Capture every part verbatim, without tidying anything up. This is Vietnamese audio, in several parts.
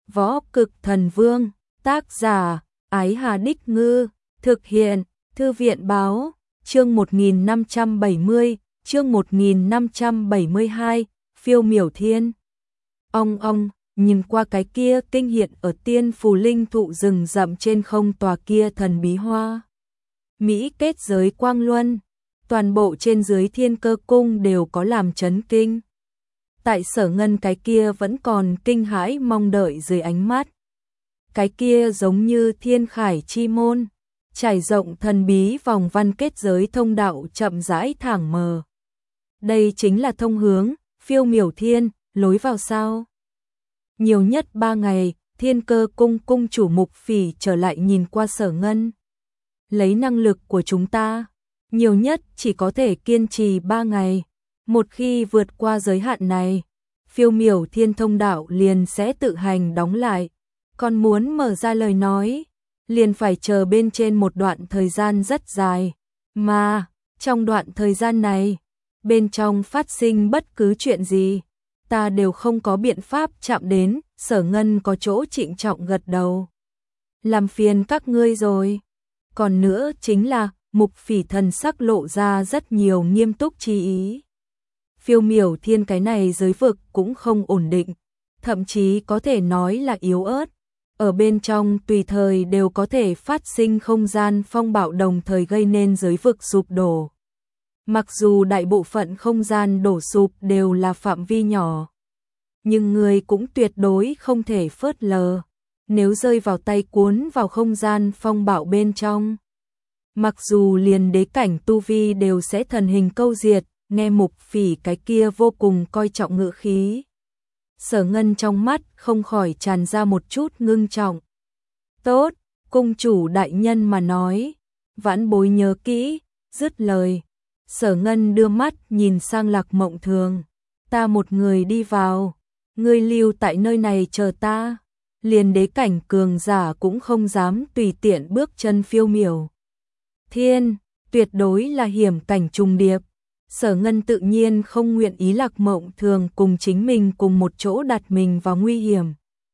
Võ Cực Thần Vương, tác giả, Ái Hà Đích Ngư, thực hiện, Thư viện Báo, chương một nghìn năm trăm bảy mươi, chương một nghìn năm trăm bảy mươi hai, Phiêu Miểu Thiên. Ong ong, nhìn qua cái kia kinh hiện ở tiên phù linh thụ rừng rậm trên không tòa kia thần bí hoa. Mỹ kết giới quang luân, toàn bộ trên dưới Thiên Cơ Cung đều có làm chấn kinh. Tại Sở Ngân cái kia vẫn còn kinh hãi mong đợi dưới ánh mắt. Cái kia giống như thiên khải chi môn, trải rộng thần bí vòng văn kết giới thông đạo chậm rãi thẳng mờ. Đây chính là thông hướng, Phiêu Miểu Thiên, lối vào sao? Nhiều nhất ba ngày, Thiên Cơ Cung cung chủ Mục Phỉ trở lại nhìn qua Sở Ngân. Lấy năng lực của chúng ta, nhiều nhất chỉ có thể kiên trì ba ngày. Một khi vượt qua giới hạn này, Phiêu Miểu Thiên thông đạo liền sẽ tự hành đóng lại. Còn muốn mở ra lời nói, liền phải chờ bên trên một đoạn thời gian rất dài. Mà, trong đoạn thời gian này, bên trong phát sinh bất cứ chuyện gì, ta đều không có biện pháp chạm đến. Sở Ngân có chỗ trịnh trọng gật đầu. Làm phiền các ngươi rồi. Còn nữa chính là, Mục Phỉ thần sắc lộ ra rất nhiều nghiêm túc chi ý. Phiêu Miểu Thiên cái này giới vực cũng không ổn định, thậm chí có thể nói là yếu ớt. Ở bên trong tùy thời đều có thể phát sinh không gian phong bạo đồng thời gây nên giới vực sụp đổ. Mặc dù đại bộ phận không gian đổ sụp đều là phạm vi nhỏ, nhưng người cũng tuyệt đối không thể phớt lờ. Nếu rơi vào tay cuốn vào không gian phong bạo bên trong, mặc dù liền đế cảnh tu vi đều sẽ thần hình câu diệt. Nghe Mục Phỉ cái kia vô cùng coi trọng ngữ khí, Sở Ngân trong mắt không khỏi tràn ra một chút ngưng trọng. Tốt, cung chủ đại nhân mà nói, vãn bối nhớ kỹ. Dứt lời, Sở Ngân đưa mắt nhìn sang Lạc Mộng Thường. Ta một người đi vào, ngươi lưu tại nơi này chờ ta. Liền đế cảnh cường giả cũng không dám tùy tiện bước chân Phiêu Miểu Thiên, tuyệt đối là hiểm cảnh trùng điệp. Sở Ngân tự nhiên không nguyện ý Lạc Mộng Thường cùng chính mình cùng một chỗ đặt mình vào nguy hiểm.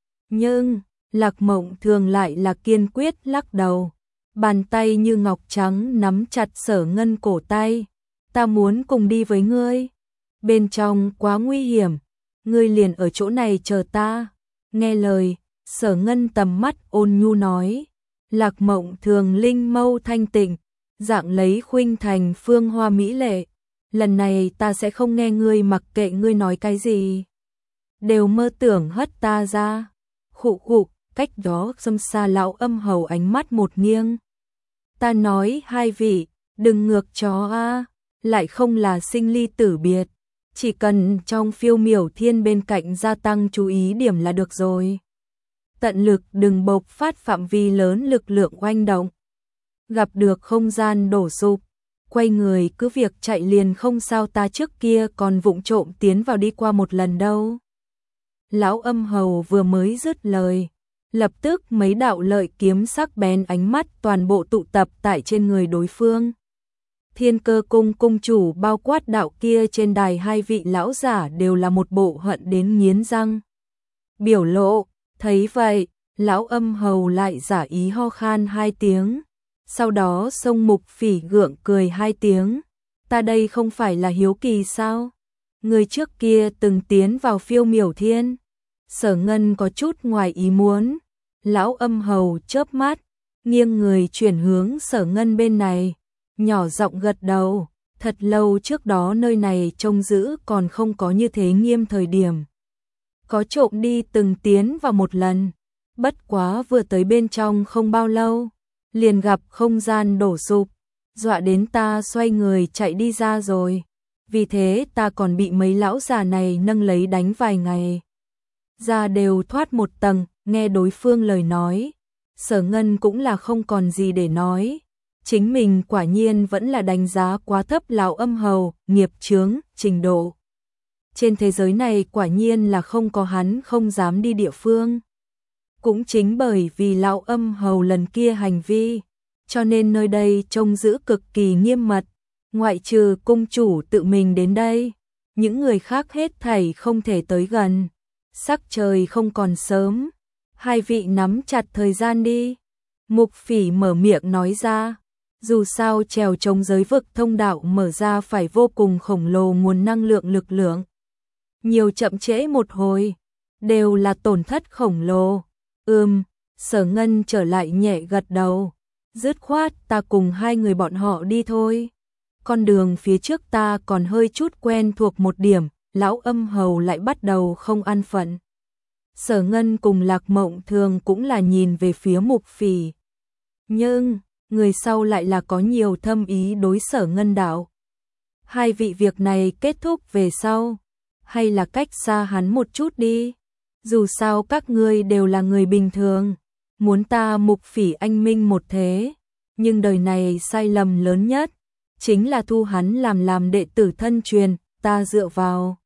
Nhưng, Lạc Mộng Thường lại là kiên quyết lắc đầu. Bàn tay như ngọc trắng nắm chặt Sở Ngân cổ tay. Ta muốn cùng đi với ngươi. Bên trong quá nguy hiểm, ngươi liền ở chỗ này chờ ta. Nghe lời, Sở Ngân tầm mắt ôn nhu nói. Lạc Mộng Thường linh mâu thanh tịnh, dạng lấy khuynh thành phương hoa mỹ lệ. Lần này ta sẽ không nghe ngươi, mặc kệ ngươi nói cái gì, đều mơ tưởng hất ta ra. Khụ khụ, cách đó xâm xa lão Âm Hầu ánh mắt một nghiêng. Ta nói hai vị, đừng ngược chó a, lại không là sinh ly tử biệt, chỉ cần trong Phiêu Miểu Thiên bên cạnh gia tăng chú ý điểm là được rồi. Tận lực đừng bộc phát phạm vi lớn lực lượng oanh động. Gặp được không gian đổ sụp, quay người cứ việc chạy liền không sao, ta trước kia còn vụng trộm tiến vào đi qua một lần đâu. Lão Âm Hầu vừa mới dứt lời, lập tức mấy đạo lợi kiếm sắc bén ánh mắt toàn bộ tụ tập tại trên người đối phương. Thiên Cơ Cung cung chủ bao quát đạo kia trên đài hai vị lão giả đều là một bộ hận đến nghiến răng biểu lộ. Thấy vậy, Lão Âm Hầu lại giả ý ho khan hai tiếng. Sau đó xông Mục Phỉ gượng cười hai tiếng. Ta đây không phải là hiếu kỳ sao? Người trước kia từng tiến vào Phiêu Miểu Thiên. Sở Ngân có chút ngoài ý muốn. Lão Âm Hầu chớp mắt, nghiêng người chuyển hướng Sở Ngân bên này, nhỏ giọng gật đầu. Thật lâu trước đó nơi này trông giữ còn không có như thế nghiêm thời điểm. Có trộm đi từng tiến vào một lần. Bất quá vừa tới bên trong không bao lâu, liền gặp không gian đổ sụp, dọa đến ta xoay người chạy đi ra rồi. Vì thế ta còn bị mấy lão già này nâng lấy đánh vài ngày. Da đều thoát một tầng. Nghe đối phương lời nói, Sở Ngân cũng là không còn gì để nói. Chính mình quả nhiên vẫn là đánh giá quá thấp Lão Âm Hầu, nghiệp chướng, trình độ. Trên thế giới này quả nhiên là không có hắn không dám đi địa phương. Cũng chính bởi vì Lão Âm Hầu lần kia hành vi, cho nên nơi đây trông giữ cực kỳ nghiêm mật. Ngoại trừ cung chủ tự mình đến đây, những người khác hết thảy không thể tới gần. Sắc trời không còn sớm, Hai vị nắm chặt thời gian đi. Mục Phỉ mở miệng nói ra. Dù sao trèo chống giới vực thông đạo mở ra phải vô cùng khổng lồ nguồn năng lượng lực lượng. Nhiều chậm trễ một hồi, đều là tổn thất khổng lồ. Ừm, Sở Ngân trở lại nhẹ gật đầu. Dứt khoát ta cùng hai người bọn họ đi thôi. Con đường phía trước ta còn hơi chút quen thuộc một điểm, lão Âm Hầu lại bắt đầu không an phận. Sở Ngân cùng Lạc Mộng Thường cũng là nhìn về phía Mục Phỉ. Nhưng, người sau lại là có nhiều thâm ý đối Sở Ngân đạo. Hai vị việc này kết thúc về sau, hay là cách xa hắn một chút đi. Dù sao các ngươi đều là người bình thường, muốn ta Mục Phỉ anh minh một thế, nhưng đời này sai lầm lớn nhất chính là thu hắn làm làm đệ tử thân truyền, ta dựa vào.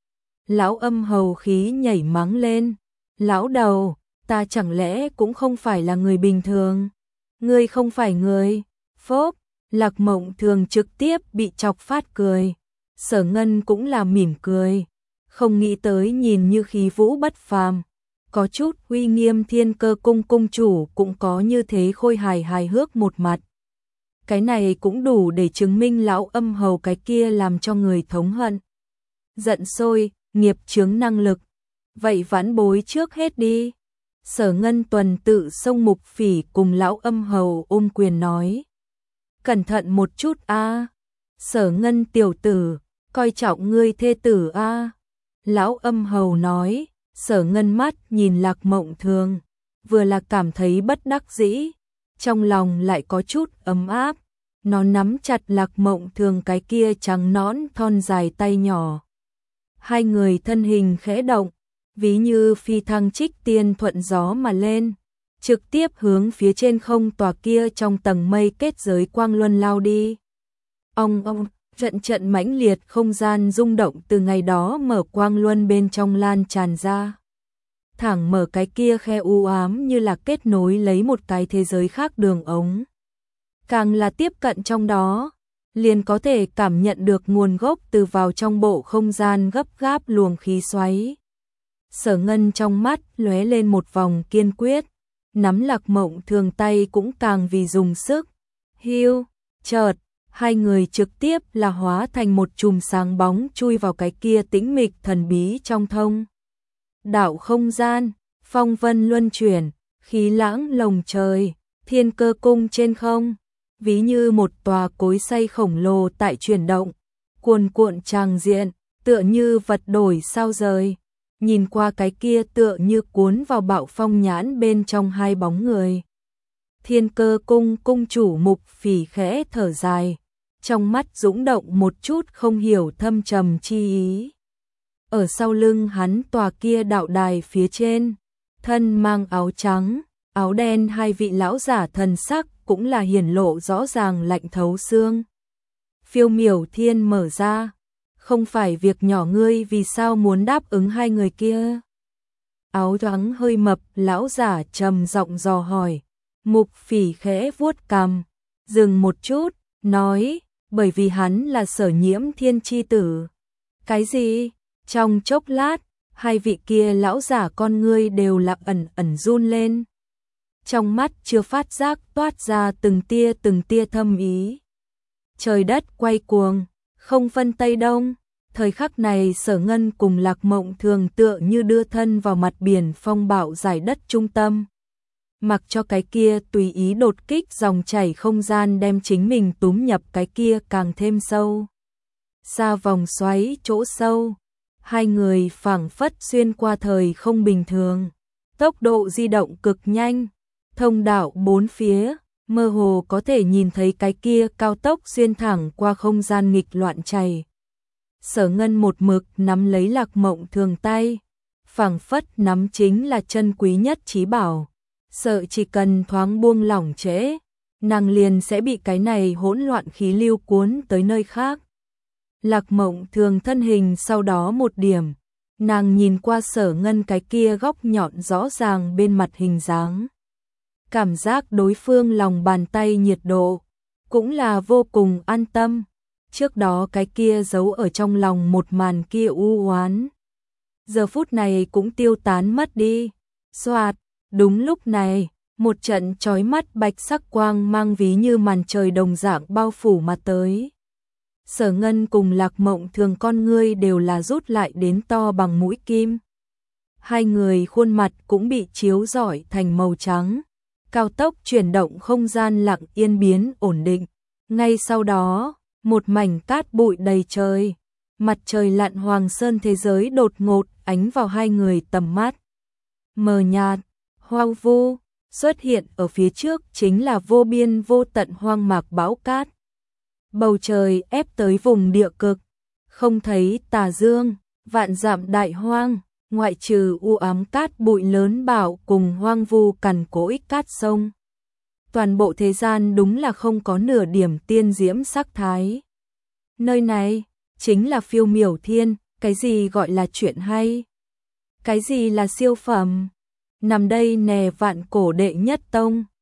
Lão Âm Hầu khí nhảy mắng lên, lão đầu, ta chẳng lẽ cũng không phải là người bình thường? Ngươi không phải người. Phốp, Lạc Mộng Thường trực tiếp bị chọc phát cười. Sở Ngân cũng là mỉm cười, không nghĩ tới nhìn như khí vũ bất phàm, có chút uy nghiêm Thiên Cơ cung cung chủ cũng có như thế khôi hài hài hước một mặt. Cái này cũng đủ để chứng minh lão Âm Hầu cái kia làm cho người thống hận. Giận sôi, nghiệp chướng năng lực. Vậy vãn bối trước hết đi. Sở Ngân tuần tự xông Mục Phỉ cùng lão Âm Hầu ôm quyền nói. Cẩn thận một chút a. Sở Ngân tiểu tử, coi trọng ngươi thê tử a. Lão Âm Hầu nói. Sở Ngân mắt nhìn Lạc Mộng Thường, vừa là cảm thấy bất đắc dĩ, trong lòng lại có chút ấm áp. Nó nắm chặt Lạc Mộng Thường cái kia trắng nõn thon dài tay nhỏ. Hai người thân hình khẽ động, ví như phi thăng trích tiên thuận gió mà lên, trực tiếp hướng phía trên không tòa kia trong tầng mây kết giới quang luân lao đi. Ong ong, trận trận mãnh liệt không gian rung động từ ngày đó mở quang luân bên trong lan tràn ra. Thẳng mở cái kia khe u ám như là kết nối lấy một cái thế giới khác đường ống. Càng là tiếp cận trong đó, liền có thể cảm nhận được nguồn gốc từ vào trong bộ không gian gấp gáp luồng khí xoáy. Sở Ngân trong mắt lóe lên một vòng kiên quyết, nắm Lạc Mộng Thường tay cũng càng vì dùng sức. Hiu, chợt, hai người trực tiếp là hóa thành một chùm sáng bóng chui vào cái kia tĩnh mịch thần bí trong thông đạo không gian, phong vân luân chuyển, khí lãng lồng trời, Thiên Cơ cung trên không, ví như một tòa cối xay khổng lồ tại chuyển động, cuồn cuộn tràng diện, tựa như vật đổi sao rời. Nhìn qua cái kia tựa như cuốn vào bạo phong nhãn bên trong hai bóng người. Thiên Cơ cung cung chủ Mục Phỉ khẽ thở dài, trong mắt dũng động một chút không hiểu thâm trầm chi ý. Ở sau lưng hắn tòa kia đạo đài phía trên, thân mang áo trắng, áo đen hai vị lão giả thần sắc cũng là hiển lộ rõ ràng lạnh thấu xương. Phiêu Miểu Thiên mở ra, không phải việc nhỏ, ngươi vì sao muốn đáp ứng hai người kia? Áo trắng hơi mập lão giả trầm giọng dò hỏi. Mục Phỉ khẽ vuốt cằm, dừng một chút, nói, bởi vì hắn là Sở Nhiễm Thiên chi tử. Cái gì? Trong chốc lát, hai vị kia lão giả con ngươi đều là ẩn ẩn run lên. Trong mắt chưa phát giác toát ra từng tia từng tia thâm ý. Trời đất quay cuồng, không phân Tây Đông. Thời khắc này Sở Ngân cùng Lạc Mộng Thường tựa như đưa thân vào mặt biển phong bạo giải đất trung tâm. Mặc cho cái kia tùy ý đột kích dòng chảy không gian đem chính mình túm nhập cái kia càng thêm sâu. Xa vòng xoáy chỗ sâu, hai người phảng phất xuyên qua thời không bình thường. Tốc độ di động cực nhanh, thông đạo bốn phía, mơ hồ có thể nhìn thấy cái kia cao tốc xuyên thẳng qua không gian nghịch loạn chảy. Sở Ngân một mực nắm lấy Lạc Mộng Thường tay, phảng phất nắm chính là chân quý nhất trí bảo, sợ chỉ cần thoáng buông lỏng trễ, nàng liền sẽ bị cái này hỗn loạn khí lưu cuốn tới nơi khác. Lạc Mộng Thường thân hình sau đó một điểm, nàng nhìn qua Sở Ngân cái kia góc nhọn rõ ràng bên mặt hình dáng. Cảm giác đối phương lòng bàn tay nhiệt độ, cũng là vô cùng an tâm. Trước đó cái kia giấu ở trong lòng một màn kia u oán, giờ phút này cũng tiêu tán mất đi. Soạt, Đúng lúc này, một trận chói mắt bạch sắc quang mang ví như màn trời đồng dạng bao phủ mà tới. Sở Ngân cùng Lạc Mộng Thường con ngươi đều là rút lại đến to bằng mũi kim. Hai người khuôn mặt cũng bị chiếu rọi thành màu trắng. Cao tốc chuyển động, không gian lặng yên biến ổn định. Ngay sau đó, một mảnh cát bụi đầy trời. Mặt trời lặn Hoàng Sơn thế giới đột ngột ánh vào hai người tầm mắt. Mờ nhạt, hoang vu, xuất hiện ở phía trước chính là vô biên vô tận hoang mạc bão cát. Bầu trời ép tới vùng địa cực, không thấy tà dương, vạn dặm đại hoang, ngoại trừ u ám cát bụi lớn bạo cùng hoang vu cằn cỗi cát sông. Toàn bộ thế gian đúng là không có nửa điểm tiên diễm sắc thái. Nơi này chính là Phiêu Miểu Thiên, cái gì gọi là chuyện hay? Cái gì là siêu phẩm? Nằm đây nè vạn cổ đệ nhất tông.